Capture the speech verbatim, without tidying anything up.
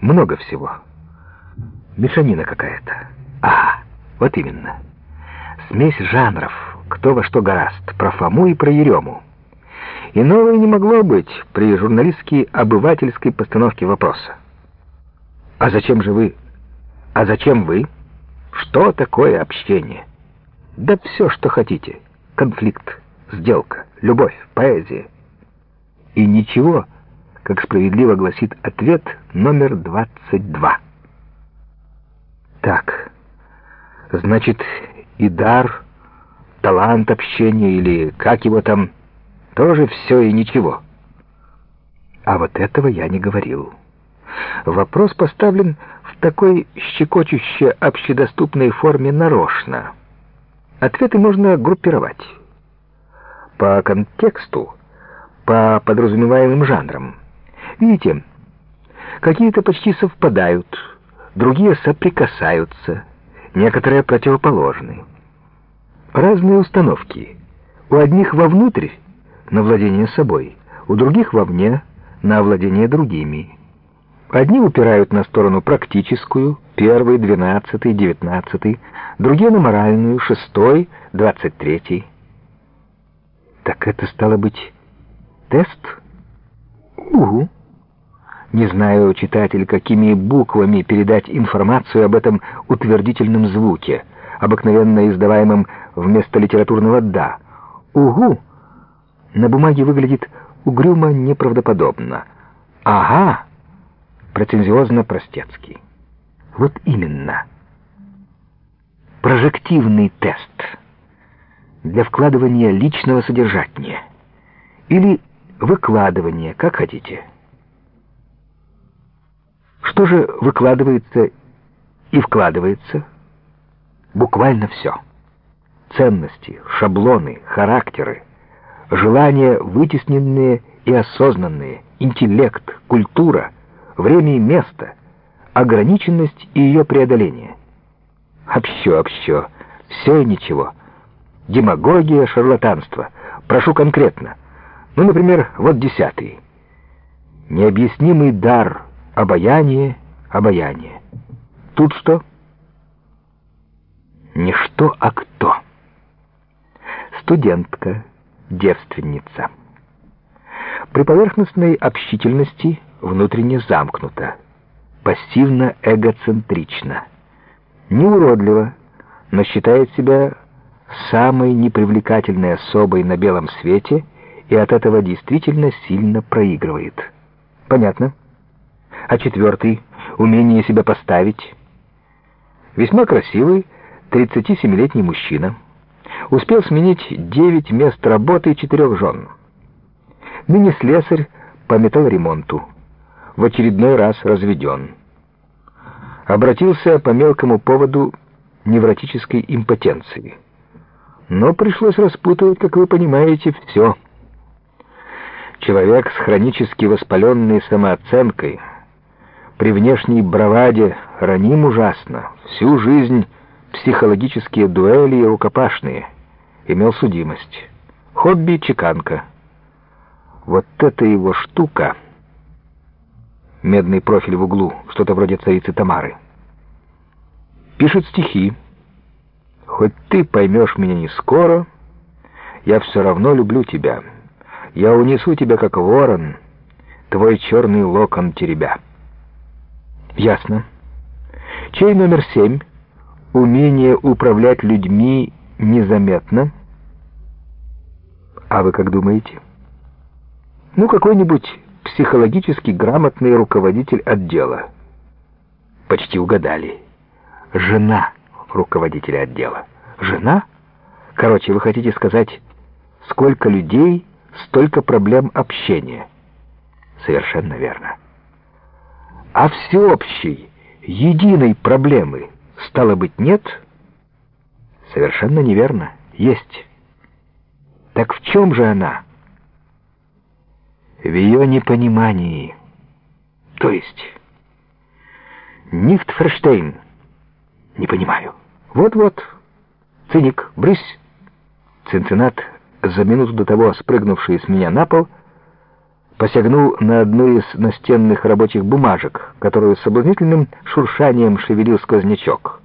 Много всего. Мешанина какая-то. А, вот именно. Смесь жанров, кто во что горазд, про Фому и про Ерему. Иного и не могло быть при журналистской обывательской постановке вопроса. А зачем же вы? А зачем вы? Что такое общение? Да все, что хотите. Конфликт, сделка, любовь, поэзия. И ничего, как справедливо гласит ответ номер двадцать два. Так, значит, и дар, талант общения, или как его там, тоже все и ничего. А вот этого я не говорил. Вопрос поставлен в такой щекочуще общедоступной форме нарочно. Ответы можно группировать. По контексту, по подразумеваемым жанрам. Видите, какие-то почти совпадают, другие соприкасаются, некоторые противоположны. Разные установки. У одних вовнутрь, на владение собой, у других вовне, на овладение другими. Одни упирают на сторону практическую, первый, двенадцатый, девятнадцатый, другие на моральную, шестой, двадцать третий. Так это стало быть тест? Угу. Не знаю, читатель, какими буквами передать информацию об этом утвердительном звуке, обыкновенно издаваемом вместо литературного «да». Угу на бумаге выглядит угрюмо неправдоподобно. Ага, претензиозно-простецкий. Вот именно. Прожективный тест для вкладывания личного содержания. Или выкладывания, как хотите. Что же выкладывается и вкладывается? Буквально все. Ценности, шаблоны, характеры, желания вытесненные и осознанные, интеллект, культура, время и место, ограниченность и ее преодоление. Общо, общо, все и ничего. Демагогия, шарлатанство. Прошу конкретно. Ну, например, вот десятый. Необъяснимый дар, обаяние, обаяние. Тут что? Не что, а кто. Студентка, девственница. При поверхностной общительности внутренне замкнута, пассивно-эгоцентрична. Не уродливо, но считает себя самой непривлекательной особой на белом свете и от этого действительно сильно проигрывает. Понятно? А четвертый — умение себя поставить. Весьма красивый, тридцатисемилетний мужчина. Успел сменить девять мест работы и четырех жен. Ныне слесарь по металлоремонту. В очередной раз разведен. Обратился по мелкому поводу невротической импотенции. Но пришлось распутывать, как вы понимаете, все. Человек с хронически воспаленной самооценкой, при внешней браваде раним ужасно, всю жизнь психологические дуэли и рукопашные, имел судимость. Хобби — чеканка. Вот это его штука. Медный профиль в углу, что-то вроде царицы Тамары. Пишет стихи. Хоть ты поймешь меня не скоро, я все равно люблю тебя. Я унесу тебя, как ворон, твой черный локон теребя. Ясно. Чей номер семь? Умение управлять людьми незаметно. А вы как думаете? Ну, какой-нибудь психологически грамотный руководитель отдела. Почти угадали. Жена руководителя отдела. Жена? Короче, вы хотите сказать, сколько людей, столько проблем общения. Совершенно верно. А всеобщей, единой проблемы, стало быть, нет? Совершенно неверно. Есть. Так в чем же она? В ее непонимании. То есть, Нихтферштейн. Не понимаю. Вот-вот. Циник, брысь. Цинциннат, за минуту до того спрыгнувший с меня на пол, посягнул на одну из настенных рабочих бумажек, которую с соблазнительным шуршанием шевелил сквознячок.